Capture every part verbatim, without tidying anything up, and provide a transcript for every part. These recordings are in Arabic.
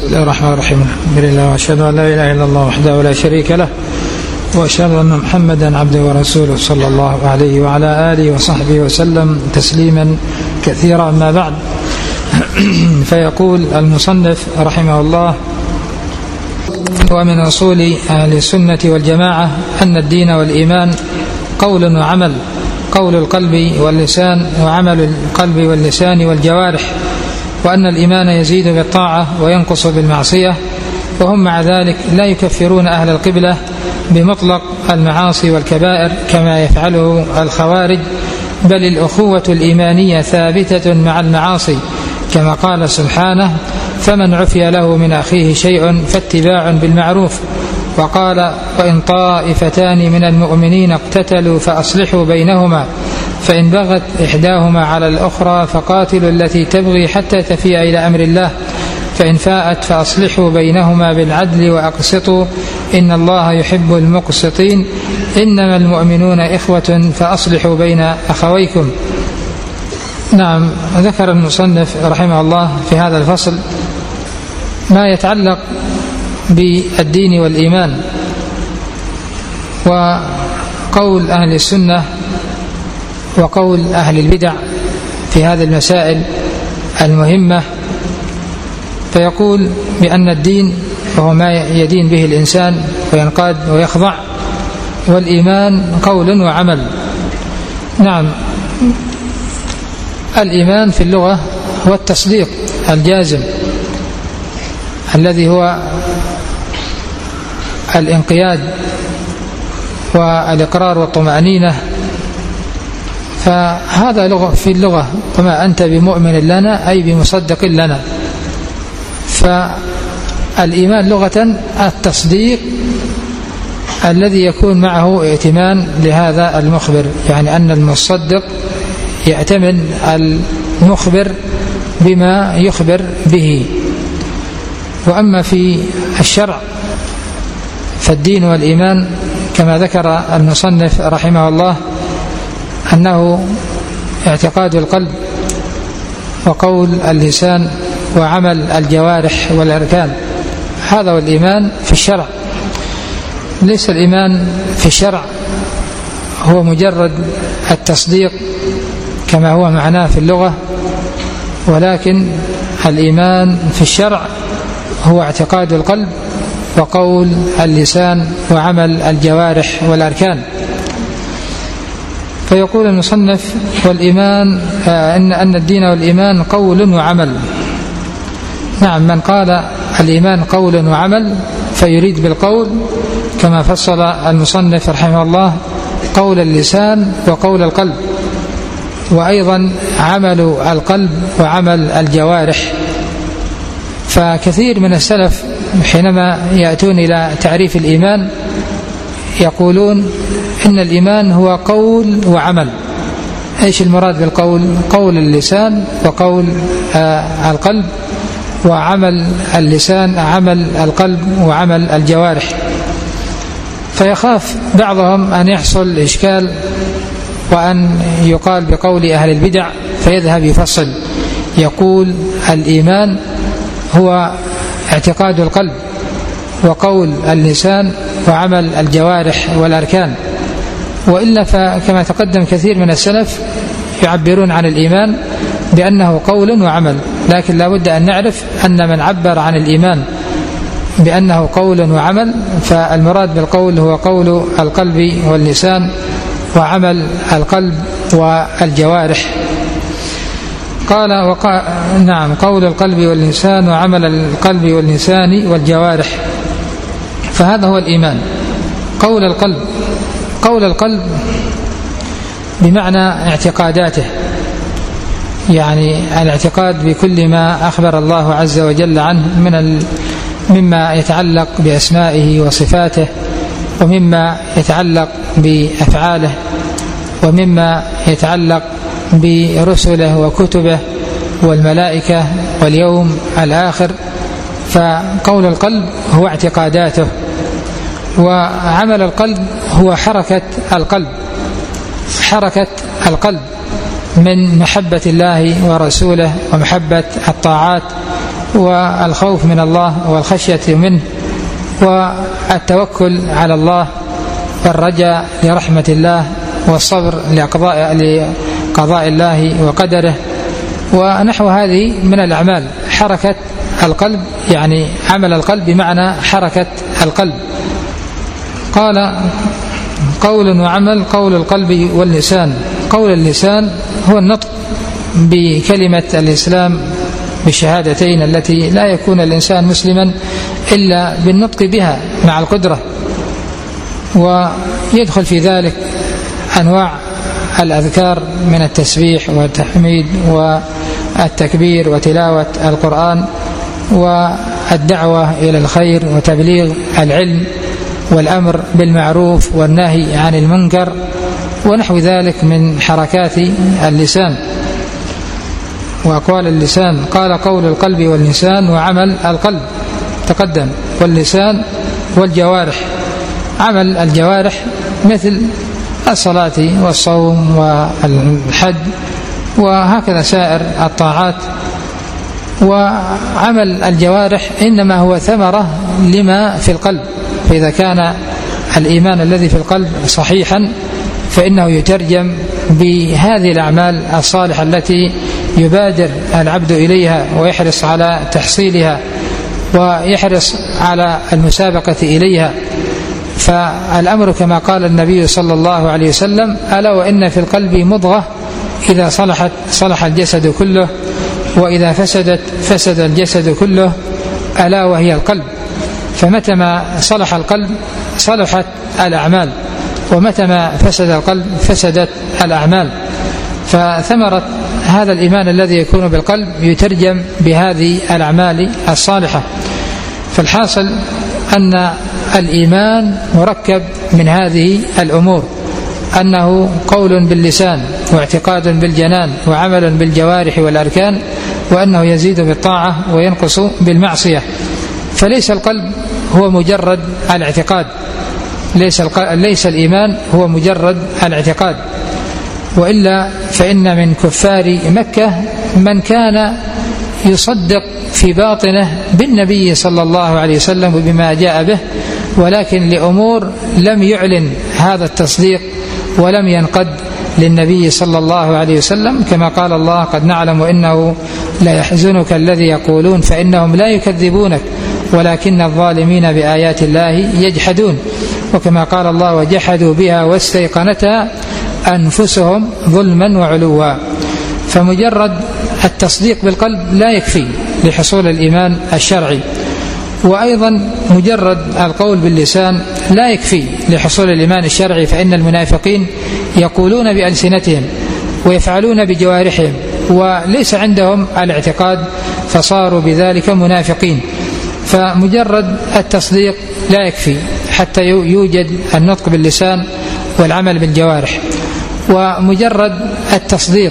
بسم الله الرحمن الرحيم. الحمد لله وأشهد أن لا إله إلا الله وحده لا شريك له، وأشهد أن محمدا عبده ورسوله صلى الله عليه وعلى آله وصحبه وسلم تسليما كثيرا. أما بعد، فيقول المصنف رحمه الله: ومن أصول أهل السنة والجماعة أن الدين والإيمان قول وعمل، قول القلب واللسان وعمل القلب واللسان والجوارح، وأن الإيمان يزيد بالطاعة وينقص بالمعصية، وهم مع ذلك لا يكفرون أهل القبلة بمطلق المعاصي والكبائر كما يفعله الخوارج، بل الأخوة الإيمانية ثابتة مع المعاصي، كما قال سبحانه: فمن عفي له من أخيه شيء فاتباع بالمعروف. وقال: وإن طائفتان من المؤمنين اقتتلوا فأصلحوا بينهما، فإن بغت إحداهما على الأخرى فقاتلوا التي تبغي حتى تفيء إلى أمر الله، فإن فاءت فأصلحوا بينهما بالعدل وأقسطوا إن الله يحب المقسطين، إنما المؤمنون إخوة فأصلحوا بين أخويكم. نعم، ذكر المصنف رحمه الله في هذا الفصل ما يتعلق بالدين والإيمان، وقول أهل السنة وقول أهل البدع في هذه المسائل المهمة. فيقول بأن الدين وهو ما يدين به الإنسان وينقاد ويخضع، والإيمان قول وعمل. نعم، الإيمان في اللغة هو التصديق الجازم الذي هو الانقياد والإقرار والطمأنينة. فهذا لغة في اللغة: وما أنت بمؤمن لنا أي بمصدق لنا. فالإيمان لغة التصديق الذي يكون معه ائتمان لهذا المخبر، يعني أن المصدق يأتمن المخبر بما يخبر به. وأما في الشرع فالدين والإيمان كما ذكر المصنف رحمه الله أنه اعتقاد القلب وقول اللسان وعمل الجوارح والأركان. هذا هو الإيمان في الشرع. ليس الإيمان في الشرع هو مجرد التصديق كما هو معناه في اللغة، ولكن الإيمان في الشرع هو اعتقاد القلب وقول اللسان وعمل الجوارح والأركان. فيقول المصنف: والإيمان إن أن الدين والإيمان قول وعمل. نعم، من قال الإيمان قول وعمل فيريد بالقول كما فصل المصنف رحمه الله قول اللسان وقول القلب، وأيضا عمل القلب وعمل الجوارح. فكثير من السلف حينما يأتون إلى تعريف الإيمان يقولون إن الإيمان هو قول وعمل. إيش المراد بالقول؟ قول اللسان وقول آه القلب، وعمل اللسان عمل القلب وعمل الجوارح. فيخاف بعضهم أن يحصل إشكال وأن يقال بقول أهل البدع، فيذهب يفصل يقول الإيمان هو اعتقاد القلب وقول اللسان وعمل الجوارح والأركان. وإلا فكما تقدم كثير من السلف يعبرون عن الإيمان بأنه قول وعمل، لكن لا بد أن نعرف أن من عبر عن الإيمان بأنه قول وعمل فالمراد بالقول هو قول القلب واللسان وعمل القلب والجوارح. قال وقال نعم قول القلب واللسان وعمل القلب واللسان والجوارح. فهذا هو الإيمان، قول القلب. قول القلب بمعنى اعتقاداته، يعني الاعتقاد بكل ما أخبر الله عز وجل عنه من ال... مما يتعلق بأسمائه وصفاته، ومما يتعلق بأفعاله، ومما يتعلق برسله وكتبه والملائكة واليوم الآخر. فقول القلب هو اعتقاداته، وعمل القلب هو حركة القلب، حركة القلب من محبة الله ورسوله ومحبة الطاعات والخوف من الله والخشية منه والتوكل على الله والرجاء لرحمة الله والصبر لقضاء, لقضاء الله وقدره ونحو هذه من الأعمال. حركة القلب يعني عمل القلب بمعنى حركة القلب. قال قول وعمل. قول القلب واللسان. قول اللسان هو النطق بكلمة الإسلام بالشهادتين التي لا يكون الإنسان مسلما إلا بالنطق بها مع القدرة، ويدخل في ذلك أنواع الأذكار من التسبيح والتحميد والتكبير وتلاوة القرآن والدعوة إلى الخير وتبليغ العلم والأمر بالمعروف والنهي عن المنكر ونحو ذلك من حركات اللسان وأقوال اللسان. قال قول القلب واللسان وعمل القلب تقدم، واللسان والجوارح. عمل الجوارح مثل الصلاة والصوم والحج وهكذا سائر الطاعات. وعمل الجوارح إنما هو ثمرة لما في القلب، فإذا كان الإيمان الذي في القلب صحيحا فإنه يترجم بهذه الأعمال الصالحة التي يبادر العبد إليها ويحرص على تحصيلها ويحرص على المسابقة إليها. فالأمر كما قال النبي صلى الله عليه وسلم: ألا وإن في القلب مضغة إذا صلحت صلح الجسد كله وإذا فسدت فسد الجسد كله، ألا وهي القلب. فمتى ما صلح القلب صلحت الأعمال، ومتى ما فسد القلب فسدت الأعمال. فثمرة هذا الإيمان الذي يكون بالقلب يترجم بهذه الأعمال الصالحة. فالحاصل أن الإيمان مركب من هذه الأمور، أنه قول باللسان واعتقاد بالجنان وعمل بالجوارح والأركان، وأنه يزيد بالطاعة وينقص بالمعصية. فليس القلب هو مجرد الاعتقاد، ليس, ليس الإيمان هو مجرد الاعتقاد، وإلا فإن من كفار مكة من كان يصدق في باطنه بالنبي صلى الله عليه وسلم وبما جاء به، ولكن لأمور لم يعلن هذا التصديق ولم ينقد للنبي صلى الله عليه وسلم، كما قال الله: قد نعلم إنه لا يحزنك الذي يقولون فإنهم لا يكذبونك ولكن الظالمين بآيات الله يجحدون. وكما قال الله: وجحدوا بها واستيقنتها أنفسهم ظلما وعلوا. فمجرد التصديق بالقلب لا يكفي لحصول الإيمان الشرعي، وأيضا مجرد القول باللسان لا يكفي لحصول الإيمان الشرعي، فإن المنافقين يقولون بألسنتهم ويفعلون بجوارحهم وليس عندهم الاعتقاد، فصاروا بذلك منافقين. فمجرد التصديق لا يكفي حتى يوجد النطق باللسان والعمل بالجوارح، ومجرد التصديق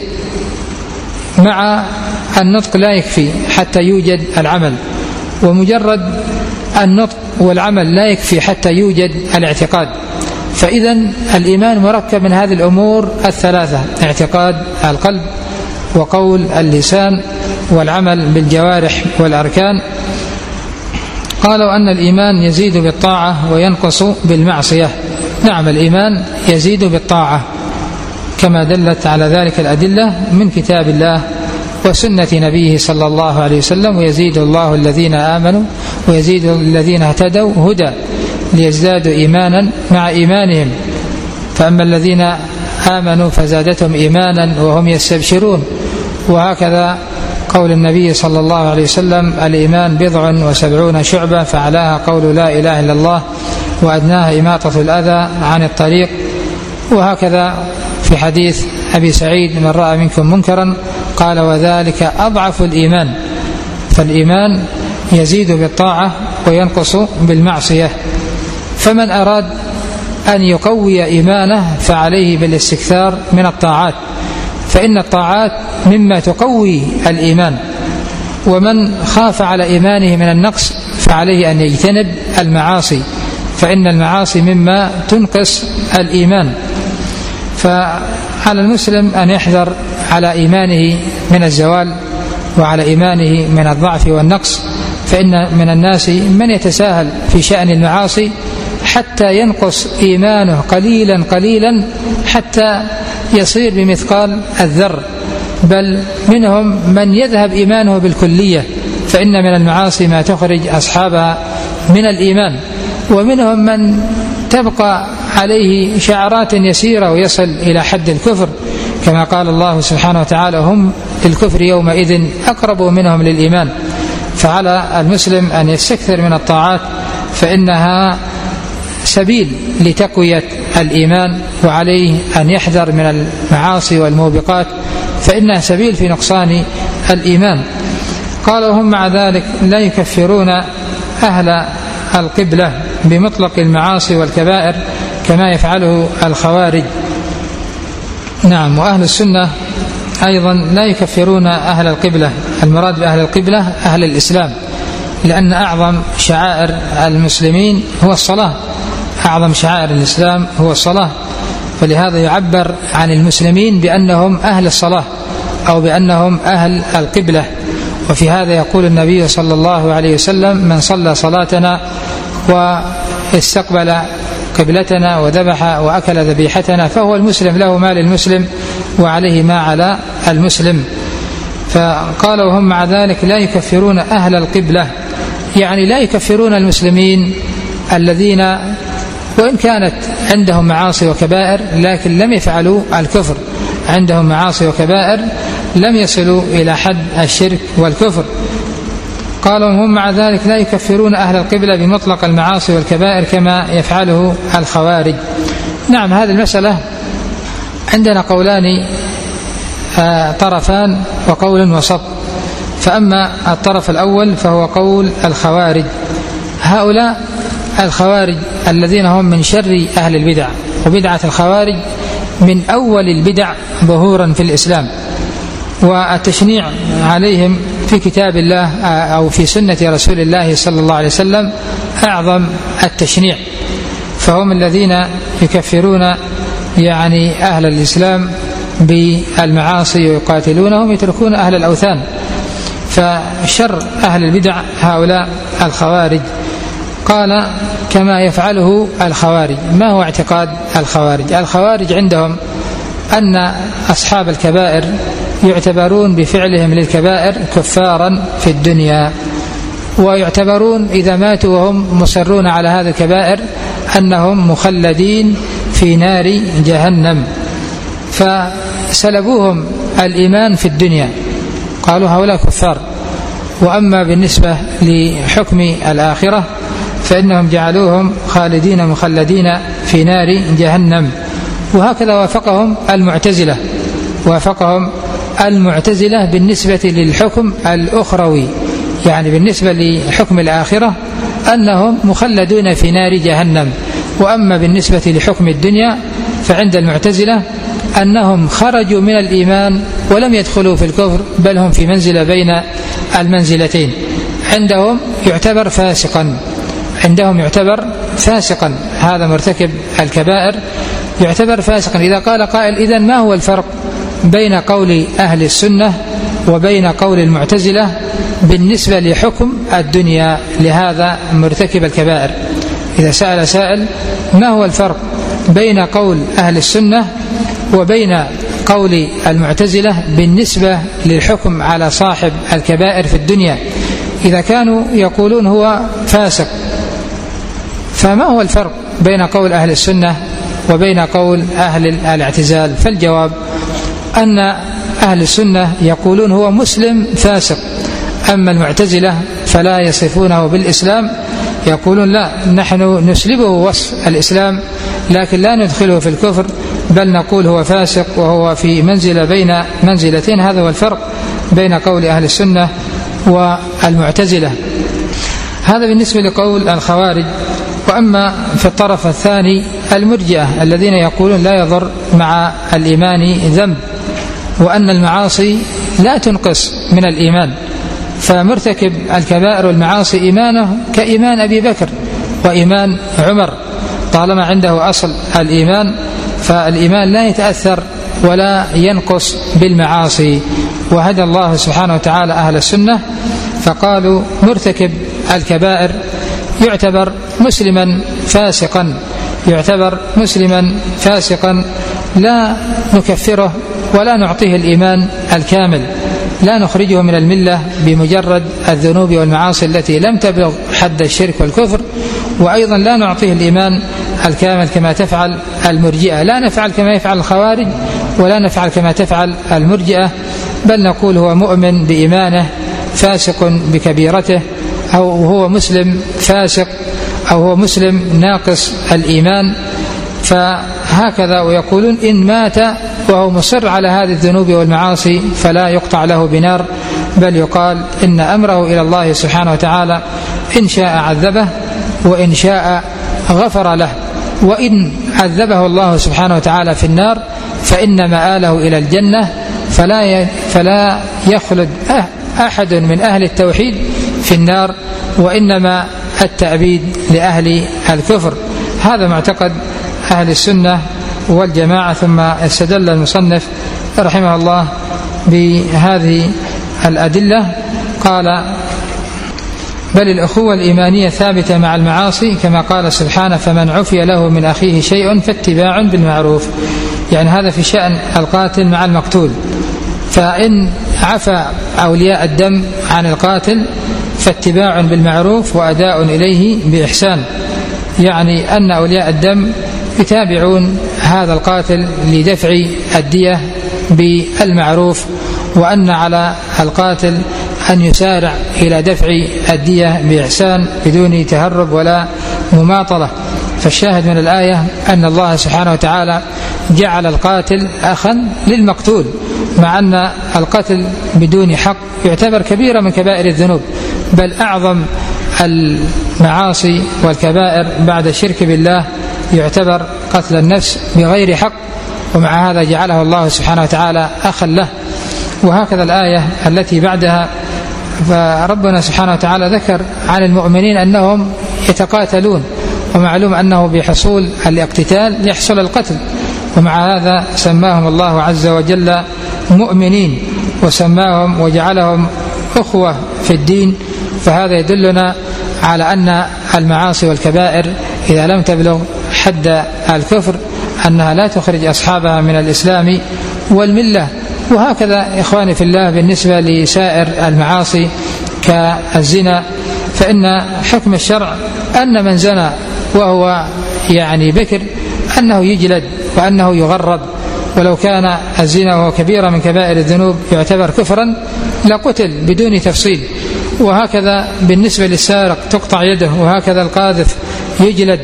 مع النطق لا يكفي حتى يوجد العمل، ومجرد النطق والعمل لا يكفي حتى يوجد الاعتقاد. فإذا الإيمان مركب من هذه الأمور الثلاثة: اعتقاد القلب وقول اللسان والعمل بالجوارح والأركان. قالوا أن الإيمان يزيد بالطاعة وينقص بالمعصية. نعم، الإيمان يزيد بالطاعة كما دلت على ذلك الأدلة من كتاب الله وسنة نبيه صلى الله عليه وسلم: ويزيد الله الذين آمنوا ويزيد الذين اهتدوا هدى ليزدادوا إيمانا مع إيمانهم، فأما الذين آمنوا فزادتهم إيمانا وهم يستبشرون. وهكذا قول النبي صلى الله عليه وسلم: الإيمان بضع وسبعون شعبة فعلاها قول لا إله إلا الله وأدناها إماطة الأذى عن الطريق. وهكذا في حديث أبي سعيد: من رأى منكم منكرا قال وذلك أضعف الإيمان. فالإيمان يزيد بالطاعة وينقص بالمعصية. فمن أراد أن يقوي إيمانه فعليه بالاستكثار من الطاعات، فإن الطاعات مما تقوي الإيمان. ومن خاف على إيمانه من النقص فعليه أن يجتنب المعاصي، فإن المعاصي مما تنقص الإيمان. فعلى المسلم أن يحذر على إيمانه من الزوال وعلى إيمانه من الضعف والنقص، فإن من الناس من يتساهل في شأن المعاصي حتى ينقص إيمانه قليلا قليلا حتى يصير بمثقال الذر، بل منهم من يذهب إيمانه بالكلية، فإن من المعاصي ما تخرج أصحابها من الإيمان، ومنهم من تبقى عليه شعرات يسيرة ويصل إلى حد الكفر، كما قال الله سبحانه وتعالى: هم للكفر يومئذ أقرب منهم للإيمان. فعلى المسلم أن يستكثر من الطاعات، فإنها سبيل لتقوية الإيمان، وعليه أن يحذر من المعاصي والموبقات، فإنها سبيل في نقصان الإيمان. قالوا: هم مع ذلك لا يكفرون أهل القبلة بمطلق المعاصي والكبائر كما يفعله الخوارج. نعم، وأهل السنة أيضا لا يكفرون أهل القبلة، المراد بأهل القبلة أهل الإسلام، لأن أعظم شعائر المسلمين هو الصلاة، أعظم شعائر الإسلام هو الصلاة، فلهذا يعبر عن المسلمين بأنهم أهل الصلاة أو بأنهم أهل القبلة. وفي هذا يقول النبي صلى الله عليه وسلم: من صلى صلاتنا واستقبل قبلتنا وذبح وأكل ذبيحتنا فهو المسلم، له ما للمسلم وعليه ما على المسلم. فقالوا: هم مع ذلك لا يكفرون أهل القبلة، يعني لا يكفرون المسلمين الذين وإن كانت عندهم معاصي وكبائر لكن لم يفعلوا الكفر، عندهم معاصي وكبائر لم يصلوا إلى حد الشرك والكفر. قالوا: هم مع ذلك لا يكفرون أهل القبلة بمطلق المعاصي والكبائر كما يفعله الخوارج. نعم، هذه المسألة عندنا قولان طرفان وقول وسط. فأما الطرف الأول فهو قول الخوارج. هؤلاء الخوارج الذين هم من شر أهل البدع، وبدعة الخوارج من أول البدع ظهورا في الإسلام، والتشنيع عليهم في كتاب الله أو في سنة رسول الله صلى الله عليه وسلم أعظم التشنيع. فهم الذين يكفرون يعني أهل الإسلام بالمعاصي ويقاتلونهم، يتركون أهل الأوثان. فشر أهل البدع هؤلاء الخوارج. قال: كما يفعله الخوارج. ما هو اعتقاد الخوارج؟ الخوارج عندهم أن أصحاب الكبائر يعتبرون بفعلهم للكبائر كفارا في الدنيا، ويعتبرون إذا ماتوا وهم مصرون على هذا الكبائر أنهم مخلدين في نار جهنم، فسلبوهم الإيمان في الدنيا، قالوا هؤلاء كفار. وأما بالنسبة لحكم الآخرة فإنهم جعلوهم خالدين مخلدين في نار جهنم. وهكذا وافقهم المعتزلة، وافقهم المعتزلة بالنسبة للحكم الأخروي، يعني بالنسبة لحكم الآخرة أنهم مخلدون في نار جهنم. وأما بالنسبة لحكم الدنيا فعند المعتزلة أنهم خرجوا من الإيمان ولم يدخلوا في الكفر، بل هم في منزلة بين المنزلتين. عندهم يعتبر فاسقا، عندهم يعتبر فاسقا، هذا مرتكب الكبائر يعتبر فاسقا. إذا قال قائل: إذن ما هو الفرق بين قول أهل السنة وبين قول المعتزلة بالنسبة لحكم الدنيا لهذا مرتكب الكبائر؟ إذا سأل سائل: ما هو الفرق بين قول أهل السنة وبين قول المعتزلة بالنسبة للحكم على صاحب الكبائر في الدنيا؟ إذا كانوا يقولون هو فاسق، فما هو الفرق بين قول أهل السنة وبين قول أهل الاعتزال؟ فالجواب أن أهل السنة يقولون هو مسلم فاسق، أما المعتزلة فلا يصفونه بالإسلام، يقولون لا، نحن نسلبه وصف الإسلام لكن لا ندخله في الكفر، بل نقول هو فاسق وهو في منزلة بين منزلتين. هذا هو الفرق بين قول أهل السنة والمعتزلة. هذا بالنسبة لقول الخوارج. وأما في الطرف الثاني المرجئة الذين يقولون لا يضر مع الإيمان ذنب، وأن المعاصي لا تنقص من الإيمان، فمرتكب الكبائر والمعاصي إيمانه كإيمان أبي بكر وإيمان عمر، طالما عنده أصل الإيمان فالإيمان لا يتأثر ولا ينقص بالمعاصي. وهدى الله سبحانه وتعالى أهل السنة فقالوا مرتكب الكبائر يعتبر مسلما فاسقا يعتبر مسلما فاسقا لا نكفره ولا نعطيه الإيمان الكامل، لا نخرجه من الملة بمجرد الذنوب والمعاصي التي لم تبلغ حد الشرك والكفر، وأيضا لا نعطيه الإيمان الكامل كما تفعل المرجئة. لا نفعل كما يفعل الخوارج ولا نفعل كما تفعل المرجئة، بل نقول هو مؤمن بإيمانه فاسق بكبيرته، أو هو مسلم فاسق، أو هو مسلم ناقص الإيمان. فهكذا ويقولون إن مات وهو مصر على هذه الذنوب والمعاصي فلا يقطع له بنار، بل يقال إن أمره إلى الله سبحانه وتعالى إن شاء عذبه وإن شاء غفر له. وإن عذبه الله سبحانه وتعالى في النار فإن مآله إلى الجنة، فلا فلا يخلد أحد من أهل التوحيد في النار، وإنما التأبيد لأهل الكفر. هذا معتقد أهل السنة والجماعة. ثم استدل المصنف رحمه الله بهذه الأدلة، قال بل الأخوة الإيمانية ثابتة مع المعاصي كما قال سبحانه فمن عفي له من أخيه شيء فاتباع بالمعروف. يعني هذا في شأن القاتل مع المقتول، فإن عفى أولياء الدم عن القاتل فاتباع بالمعروف وأداء إليه بإحسان، يعني أن أولياء الدم يتابعون هذا القاتل لدفع الدية بالمعروف، وأن على القاتل أن يسارع إلى دفع الدية بإحسان بدون تهرب ولا مماطلة. فالشاهد من الآية أن الله سبحانه وتعالى جعل القاتل أخا للمقتول، مع أن القتل بدون حق يعتبر كبيرة من كبائر الذنوب، بل أعظم المعاصي والكبائر بعد الشرك بالله يعتبر قتل النفس بغير حق، ومع هذا جعله الله سبحانه وتعالى أخا له. وهكذا الآية التي بعدها، فربنا سبحانه وتعالى ذكر عن المؤمنين أنهم يتقاتلون، ومعلوم أنه بحصول الاقتتال يحصل القتل، ومع هذا سماهم الله عز وجل مؤمنين وسماهم وجعلهم أخوة في الدين. فهذا يدلنا على أن المعاصي والكبائر إذا لم تبلغ حد الكفر أنها لا تخرج أصحابها من الإسلام والملة. وهكذا إخواني في الله بالنسبة لسائر المعاصي كالزنا، فإن حكم الشرع أن من زنى وهو يعني بكر أنه يجلد وأنه يغرب، ولو كان الزنا وهو كبيرة من كبائر الذنوب يعتبر كفرا لقتل بدون تفصيل. وهكذا بالنسبة للسارق تقطع يده، وهكذا القاذف يجلد،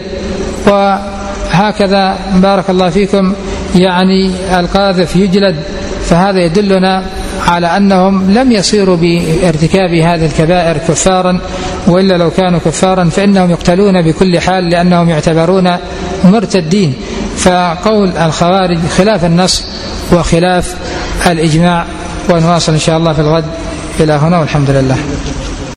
وهكذا بارك الله فيكم يعني القاذف يجلد. فهذا يدلنا على أنهم لم يصيروا بارتكاب هذه الكبائر كفارا، وإلا لو كانوا كفارا فإنهم يقتلون بكل حال لأنهم يعتبرون مرتدين. فقول الخوارج خلاف النص وخلاف الإجماع. ونواصل إن شاء الله في الغد. إلى هنا والحمد لله.